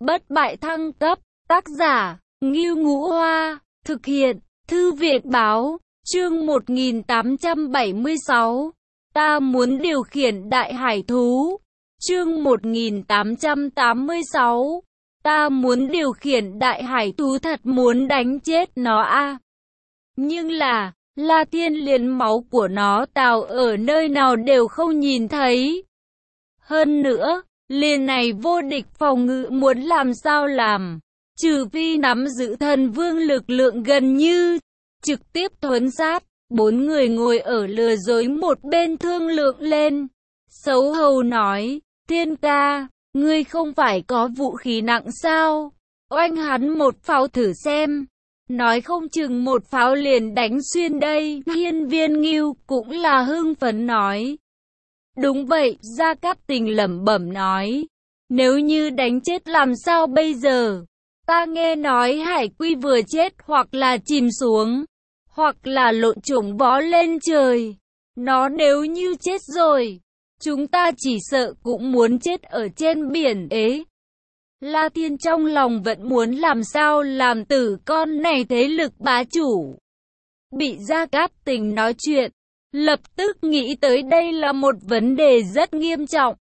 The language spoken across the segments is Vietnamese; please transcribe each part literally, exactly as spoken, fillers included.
bất bại thăng cấp, tác giả, Ngưu Ngũ Hoa, thực hiện, Thư viện Báo, chương một nghìn tám trăm bảy mươi sáu, ta muốn điều khiển đại hải thú, chương một nghìn tám trăm tám mươi sáu, ta muốn điều khiển đại hải thú thật muốn đánh chết nó a. À. Nhưng là, La Thiên liền máu của nó tào ở nơi nào đều không nhìn thấy. Hơn nữa, liền này vô địch phòng ngự muốn làm sao làm, trừ phi nắm giữ thần vương lực lượng gần như trực tiếp thuấn sát. Bốn người ngồi ở lừa dối một bên thương lượng lên. Xấu hầu nói, Thiên ca, ngươi không phải có vũ khí nặng sao? Oanh hắn một pháo thử xem. Nói không chừng một pháo liền đánh xuyên đây. Hiên Viên Ngưu cũng là hưng phấn nói. Đúng vậy, Gia Cát Tình lẩm bẩm nói. Nếu như đánh chết làm sao bây giờ? Ta nghe nói hải quy vừa chết hoặc là chìm xuống, hoặc là lộn chủng bó lên trời. Nó nếu như chết rồi, chúng ta chỉ sợ cũng muốn chết ở trên biển ấy. La Thiên trong lòng vẫn muốn làm sao làm tử con này thế lực bá chủ. Bị Gia Cát Tình nói chuyện, lập tức nghĩ tới đây là một vấn đề rất nghiêm trọng.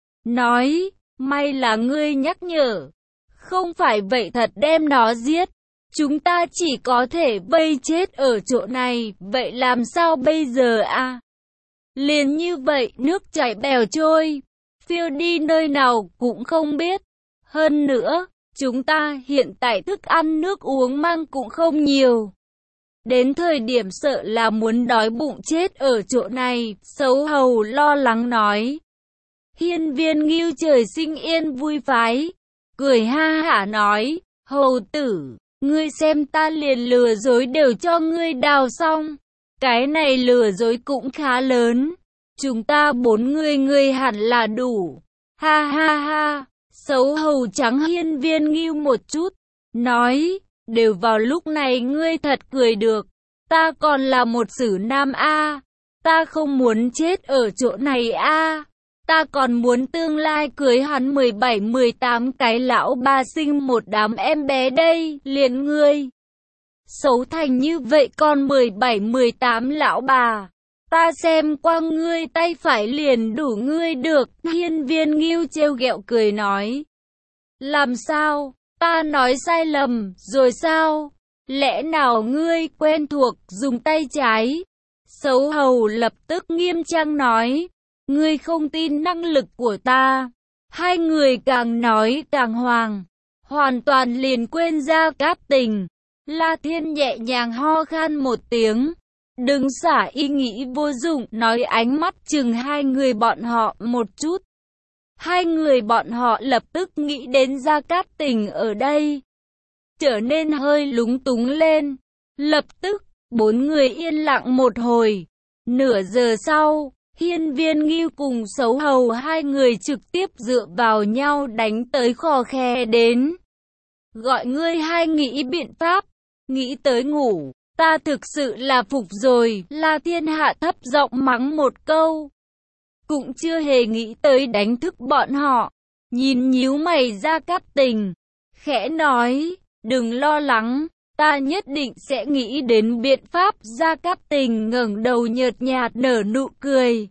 Nói, may là ngươi nhắc nhở. Không phải vậy thật đem nó giết, chúng ta chỉ có thể vây chết ở chỗ này, vậy làm sao bây giờ a? À? Liền như vậy nước chảy bèo trôi, phiêu đi nơi nào cũng không biết. Hơn nữa, chúng ta hiện tại thức ăn nước uống mang cũng không nhiều. Đến thời điểm sợ là muốn đói bụng chết ở chỗ này, Xấu hầu lo lắng nói. Hiên Viên Ngưu trời sinh yên vui phái, cười ha hả nói, hầu tử, ngươi xem ta liền lừa dối đều cho ngươi đào xong. Cái này lừa dối cũng khá lớn, chúng ta bốn người ngươi hẳn là đủ. Ha ha ha, Xấu hầu trắng Hiên Viên Ngưu một chút, nói, đều vào lúc này ngươi thật cười được, ta còn là một sử nam a, ta không muốn chết ở chỗ này a. Ta còn muốn tương lai cưới hắn mười bảy mười tám cái lão ba sinh một đám em bé đây, liền ngươi. Xấu thành như vậy còn mười bảy mười tám lão bà. Ta xem qua ngươi tay phải liền đủ ngươi được. Hiên Viên Ngưu trêu ghẹo cười nói. Làm sao? Ta nói sai lầm, rồi sao? Lẽ nào ngươi quen thuộc dùng tay trái? Xấu hầu lập tức nghiêm trang nói. Ngươi không tin năng lực của ta. Hai người càng nói càng hoàng, hoàn toàn liền quên Gia Cát Tình. La Thiên nhẹ nhàng ho khan một tiếng. Đừng xả ý nghĩ vô dụng, nói ánh mắt chừng hai người bọn họ một chút. Hai người bọn họ lập tức nghĩ đến Gia Cát Tình ở đây, trở nên hơi lúng túng lên. Lập tức, bốn người yên lặng một hồi. Nửa giờ sau, Hiên Viên Ngưu cùng Xấu hầu hai người trực tiếp dựa vào nhau đánh tới khò khe đến. Gọi ngươi hai nghĩ biện pháp, nghĩ tới ngủ, ta thực sự là phục rồi. La Thiên hạ thấp giọng mắng một câu, cũng chưa hề nghĩ tới đánh thức bọn họ. Nhìn nhíu mày Gia Cát Tình, khẽ nói, đừng lo lắng, ta nhất định sẽ nghĩ đến biện pháp. Gia Cát Tình ngẩng đầu nhợt nhạt nở nụ cười,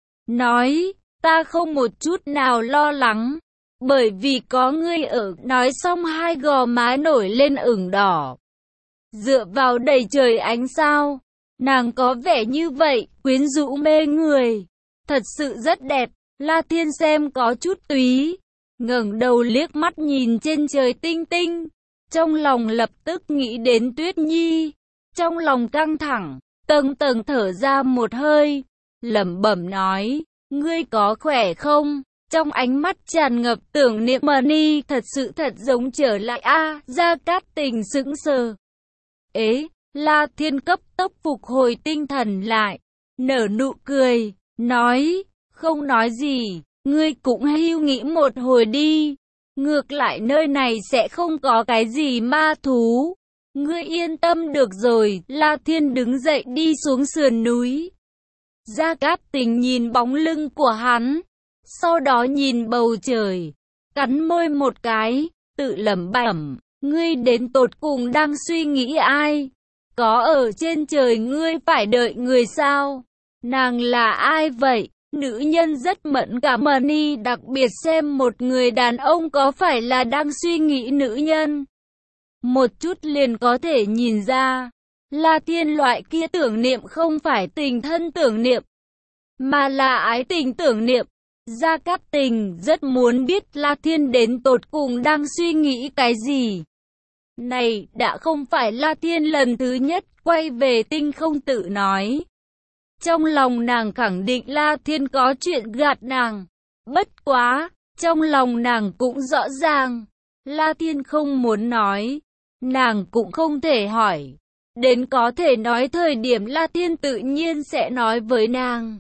nói, ta không một chút nào lo lắng, bởi vì có ngươi ở. Nói xong hai gò má nổi lên ửng đỏ, dựa vào đầy trời ánh sao, nàng có vẻ như vậy, quyến rũ mê người, thật sự rất đẹp. La Thiên xem có chút túy, ngẩng đầu liếc mắt nhìn trên trời tinh tinh, trong lòng lập tức nghĩ đến Tuyết Nhi, trong lòng căng thẳng, tầng tầng thở ra một hơi, lẩm bẩm nói, ngươi có khỏe không? Trong ánh mắt tràn ngập tưởng niệm. Money thật sự thật giống trở lại a. À, Gia Cát Tình sững sờ. Ế, La Thiên cấp tốc phục hồi tinh thần lại, nở nụ cười, nói, không nói gì, ngươi cũng hưu nghĩ một hồi đi. Ngược lại nơi này sẽ không có cái gì ma thú. Ngươi yên tâm được rồi. La Thiên đứng dậy đi xuống sườn núi. Gia Cát Tình nhìn bóng lưng của hắn, sau đó nhìn bầu trời, cắn môi một cái, tự lẩm bẩm, ngươi đến tột cùng đang suy nghĩ ai? Có ở trên trời ngươi phải đợi người sao? Nàng là ai vậy? Nữ nhân rất mẫn cảm y đặc biệt xem một người đàn ông có phải là đang suy nghĩ nữ nhân. Một chút liền có thể nhìn ra, La Thiên loại kia tưởng niệm không phải tình thân tưởng niệm, mà là ái tình tưởng niệm. Gia Cát Tình rất muốn biết La Thiên đến tột cùng đang suy nghĩ cái gì. Này đã không phải La Thiên lần thứ nhất quay về tinh không tự nói. Trong lòng nàng khẳng định La Thiên có chuyện gạt nàng. Bất quá, trong lòng nàng cũng rõ ràng, La Thiên không muốn nói, nàng cũng không thể hỏi. Đến có thể nói thời điểm La Thiên tự nhiên sẽ nói với nàng.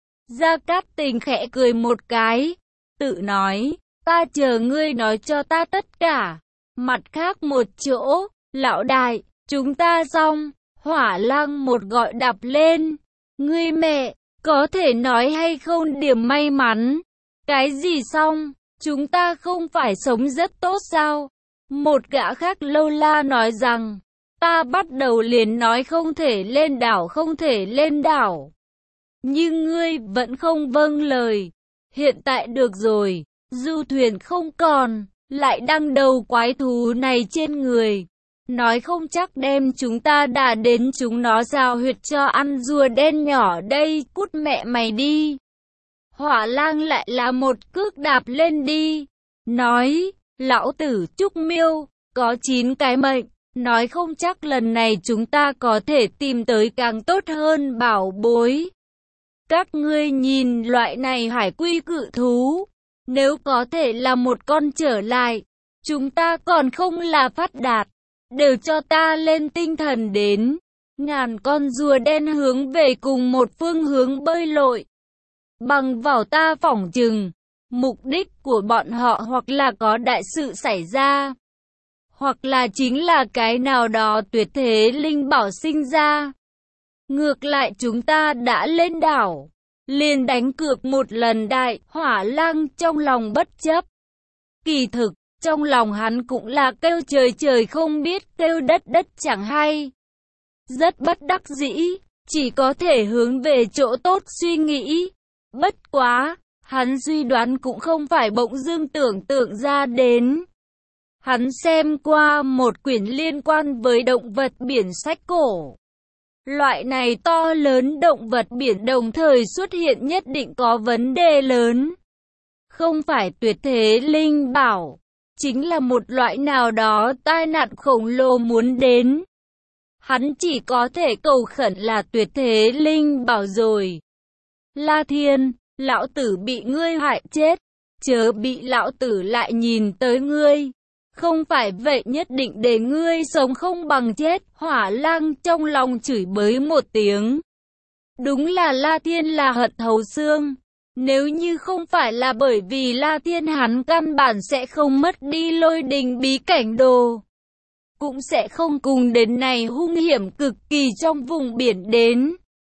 Gia Cát Tình khẽ cười một cái, tự nói, ta chờ ngươi nói cho ta tất cả. Mặt khác một chỗ, lão đại, chúng ta xong. Hỏa Lang một gọi đập lên, ngươi mẹ, có thể nói hay không điểm may mắn? Cái gì xong, chúng ta không phải sống rất tốt sao? Một gã khác lâu la nói rằng, ta bắt đầu liền nói không thể lên đảo không thể lên đảo. Nhưng ngươi vẫn không vâng lời. Hiện tại được rồi, du thuyền không còn, lại đăng đầu quái thú này trên người. Nói không chắc đem chúng ta đã đến chúng nó rào huyệt cho ăn rùa đen nhỏ đây, cút mẹ mày đi. Hỏa Lang lại là một cước đạp lên đi. Nói, lão tử Trúc Miêu, có chín cái mệnh. Nói không chắc lần này chúng ta có thể tìm tới càng tốt hơn bảo bối. Các ngươi nhìn loại này hải quy cự thú, nếu có thể là một con trở lại, chúng ta còn không là phát đạt, đều cho ta lên tinh thần đến. Ngàn con rùa đen hướng về cùng một phương hướng bơi lội. Bằng vào ta phỏng chừng, mục đích của bọn họ hoặc là có đại sự xảy ra, hoặc là chính là cái nào đó tuyệt thế linh bảo sinh ra. Ngược lại chúng ta đã lên đảo, liền đánh cược một lần đại. Hỏa Lang trong lòng bất chấp. Kỳ thực, trong lòng hắn cũng là kêu trời trời không biết, kêu đất đất chẳng hay. Rất bất đắc dĩ, chỉ có thể hướng về chỗ tốt suy nghĩ. Bất quá, hắn suy đoán cũng không phải bỗng dưng tưởng tượng ra đến. Hắn xem qua một quyển liên quan với động vật biển sách cổ. Loại này to lớn động vật biển đồng thời xuất hiện nhất định có vấn đề lớn. Không phải tuyệt thế linh bảo, chính là một loại nào đó tai nạn khổng lồ muốn đến. Hắn chỉ có thể cầu khẩn là tuyệt thế linh bảo rồi. La Thiên, lão tử bị ngươi hại chết, chớ bị lão tử lại nhìn tới ngươi. Không phải vậy nhất định để ngươi sống không bằng chết. Hỏa Lang trong lòng chửi bới một tiếng. Đúng là La Thiên là hận thấu xương. Nếu như không phải là bởi vì La Thiên hắn căn bản sẽ không mất đi lôi đình bí cảnh đồ, cũng sẽ không cùng đến này hung hiểm cực kỳ trong vùng biển đến.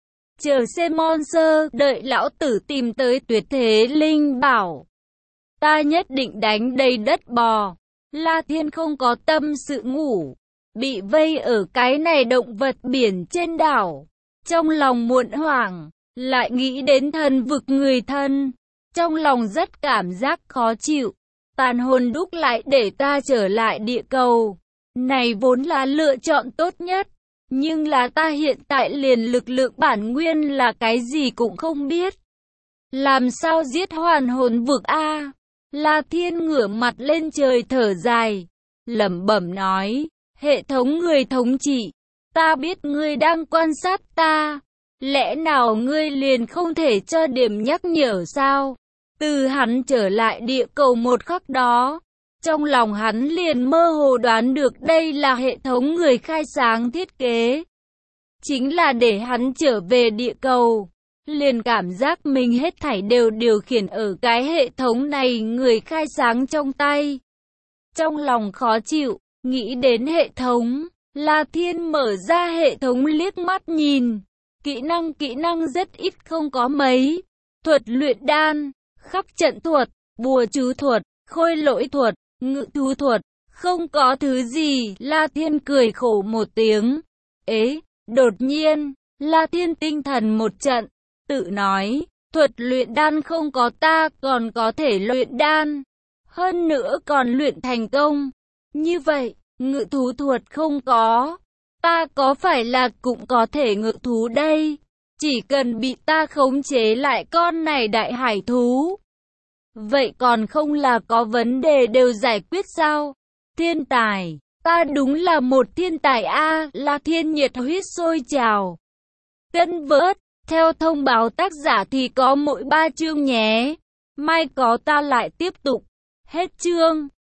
Chờ xem monster, đợi lão tử tìm tới tuyệt thế linh bảo, ta nhất định đánh đầy đất bò. La Thiên không có tâm sự ngủ, bị vây ở cái này động vật biển trên đảo. Trong lòng muộn hoảng, lại nghĩ đến thần vực người thân. Trong lòng rất cảm giác khó chịu. Tàn hồn đúc lại để ta trở lại địa cầu. Này vốn là lựa chọn tốt nhất. Nhưng là ta hiện tại liền lực lượng bản nguyên là cái gì cũng không biết. Làm sao giết hoàn hồn vực a? La Thiên ngửa mặt lên trời thở dài, lẩm bẩm nói, hệ thống người thống trị, ta biết ngươi đang quan sát ta, lẽ nào ngươi liền không thể cho điểm nhắc nhở sao? Từ hắn trở lại địa cầu một khắc đó, trong lòng hắn liền mơ hồ đoán được đây là hệ thống người khai sáng thiết kế. Chính là để hắn trở về địa cầu. Liền cảm giác mình hết thảy đều điều khiển ở cái hệ thống này người khai sáng trong tay. Trong lòng khó chịu, nghĩ đến hệ thống, La Thiên mở ra hệ thống liếc mắt nhìn. Kỹ năng kỹ năng rất ít không có mấy. Thuật luyện đan, khắc trận thuật, bùa chú thuật, khôi lỗi thuật, Ngự thú thuật, không có thứ gì. La Thiên cười khổ một tiếng. Ế, đột nhiên, La Thiên tinh thần một trận, tự nói, thuật luyện đan không có ta còn có thể luyện đan. Hơn nữa còn luyện thành công. Như vậy, ngự thú thuật không có. Ta có phải là cũng có thể ngự thú đây? Chỉ cần bị ta khống chế lại con này đại hải thú. Vậy còn không là có vấn đề đều giải quyết sao? Thiên tài, ta đúng là một thiên tài a. La Thiên nhiệt huyết sôi trào. Cân vớt, theo thông báo tác giả thì có mỗi ba chương nhé. Mai có ta lại tiếp tục. Hết chương.